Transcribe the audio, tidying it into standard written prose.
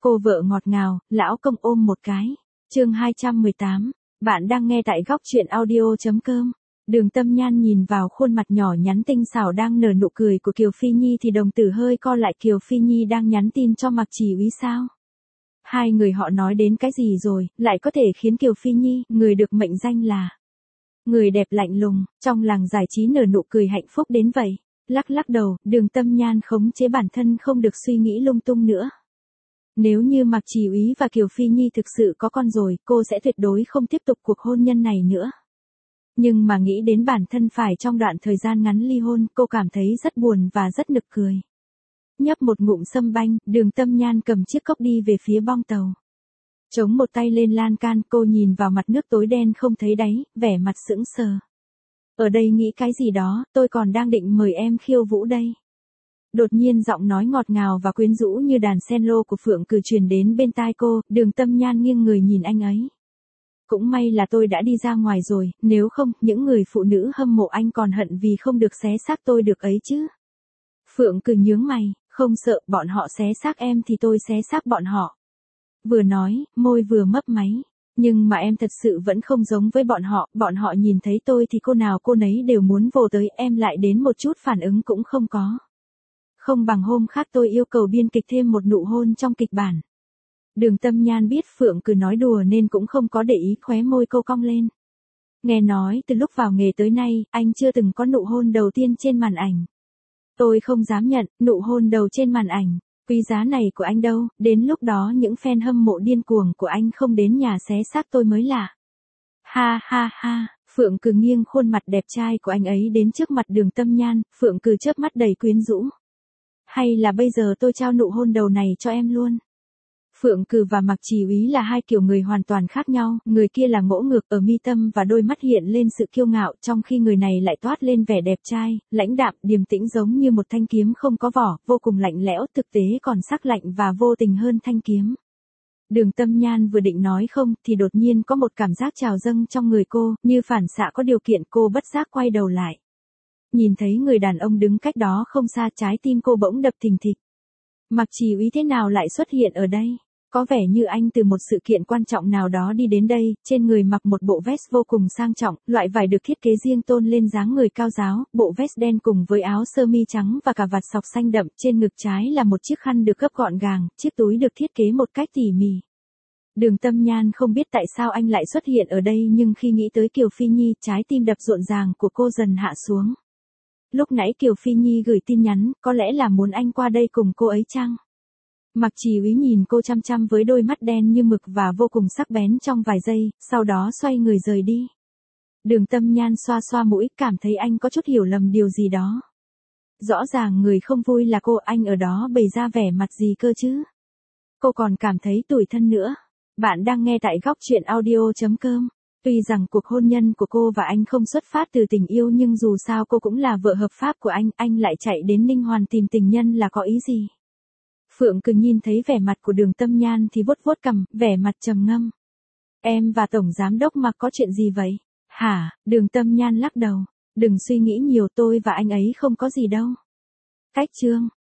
Cô vợ ngọt ngào, lão công ôm một cái. Chương 218. Bạn đang nghe tại góc truyện audio.com. Đường Tâm Nhan nhìn vào khuôn mặt nhỏ nhắn tinh xảo đang nở nụ cười của Kiều Phi Nhi thì đồng tử hơi co lại. Kiều Phi Nhi đang nhắn tin cho Mạc Chỉ Úy sao? Hai người họ nói đến cái gì rồi, lại có thể khiến Kiều Phi Nhi, người được mệnh danh là người đẹp lạnh lùng, trong làng giải trí nở nụ cười hạnh phúc đến vậy. Lắc lắc đầu, Đường Tâm Nhan khống chế bản thân không được suy nghĩ lung tung nữa. Nếu như Mạc Chỉ Úy và Kiều Phi Nhi thực sự có con rồi, cô sẽ tuyệt đối không tiếp tục cuộc hôn nhân này nữa. Nhưng mà nghĩ đến bản thân phải trong đoạn thời gian ngắn ly hôn, cô cảm thấy rất buồn và rất nực cười. Nhấp một ngụm sâm banh, Đường Tâm Nhan cầm chiếc cốc đi về phía bong tàu. Chống một tay lên lan can, cô nhìn vào mặt nước tối đen không thấy đáy, vẻ mặt sững sờ. Ở đây nghĩ cái gì đó, tôi còn đang định mời em khiêu vũ đây. Đột nhiên giọng nói ngọt ngào và quyến rũ như đàn cello của Phượng Cử truyền đến bên tai cô, Đường Tâm Nhan nghiêng người nhìn anh ấy. Cũng may là tôi đã đi ra ngoài rồi, nếu không, những người phụ nữ hâm mộ anh còn hận vì không được xé xác tôi được ấy chứ. Phượng Cử nhướng mày, không sợ bọn họ xé xác em thì tôi xé xác bọn họ. Vừa nói, môi vừa mấp máy. Nhưng mà em thật sự vẫn không giống với bọn họ nhìn thấy tôi thì cô nào cô nấy đều muốn vồ tới, em lại đến một chút phản ứng cũng không có. Không bằng hôm khác tôi yêu cầu biên kịch thêm một nụ hôn trong kịch bản. Đường Tâm Nhan biết Phượng Cử nói đùa nên cũng không có để ý, khóe môi cô cong lên. Nghe nói từ lúc vào nghề tới nay, anh chưa từng có nụ hôn đầu tiên trên màn ảnh. Tôi không dám nhận, nụ hôn đầu trên màn ảnh, quý giá này của anh đâu, đến lúc đó những fan hâm mộ điên cuồng của anh không đến nhà xé xác tôi mới lạ. Ha ha ha, Phượng Cử nghiêng khuôn mặt đẹp trai của anh ấy đến trước mặt Đường Tâm Nhan, Phượng Cử chớp mắt đầy quyến rũ. Hay là bây giờ tôi trao nụ hôn đầu này cho em luôn. Phượng Cử và Mạc Chỉ Úy là hai kiểu người hoàn toàn khác nhau, người kia là ngỗ ngược, ở mi tâm và đôi mắt hiện lên sự kiêu ngạo, trong khi người này lại toát lên vẻ đẹp trai, lãnh đạm, điềm tĩnh giống như một thanh kiếm không có vỏ, vô cùng lạnh lẽo, thực tế còn sắc lạnh và vô tình hơn thanh kiếm. Đường Tâm Nhan vừa định nói không thì đột nhiên có một cảm giác trào dâng trong người cô, như phản xạ có điều kiện, cô bất giác quay đầu lại. Nhìn thấy người đàn ông đứng cách đó không xa, trái tim cô bỗng đập thình thịch. Mạc Chỉ Úy thế nào lại xuất hiện ở đây? Có vẻ như anh từ một sự kiện quan trọng nào đó đi đến đây, trên người mặc một bộ vest vô cùng sang trọng, loại vải được thiết kế riêng tôn lên dáng người cao ráo, bộ vest đen cùng với áo sơ mi trắng và cả vạt sọc xanh đậm, trên ngực trái là một chiếc khăn được gấp gọn gàng, chiếc túi được thiết kế một cách tỉ mỉ. Đường Tâm Nhan không biết tại sao anh lại xuất hiện ở đây, nhưng khi nghĩ tới Kiều Phi Nhi, trái tim đập rộn ràng của cô dần hạ xuống. Lúc nãy Kiều Phi Nhi gửi tin nhắn, có lẽ là muốn anh qua đây cùng cô ấy chăng? Mạc Chỉ Úy nhìn cô chăm chăm với đôi mắt đen như mực và vô cùng sắc bén trong vài giây, sau đó xoay người rời đi. Đường Tâm Nhan xoa xoa mũi, cảm thấy anh có chút hiểu lầm điều gì đó. Rõ ràng người không vui là cô, anh ở đó bày ra vẻ mặt gì cơ chứ? Cô còn cảm thấy tủi thân nữa. Bạn đang nghe tại góc truyện audio.com. Tuy rằng cuộc hôn nhân của cô và anh không xuất phát từ tình yêu, nhưng dù sao cô cũng là vợ hợp pháp của anh lại chạy đến Ninh Hoàn tìm tình nhân là có ý gì? Phượng Cử nhìn thấy vẻ mặt của Đường Tâm Nhan thì vuốt vuốt cằm, vẻ mặt trầm ngâm. Em và Tổng Giám đốc Mạc có chuyện gì vậy? Hả? Đường Tâm Nhan lắc đầu. Đừng suy nghĩ nhiều, tôi và anh ấy không có gì đâu. Cách chương.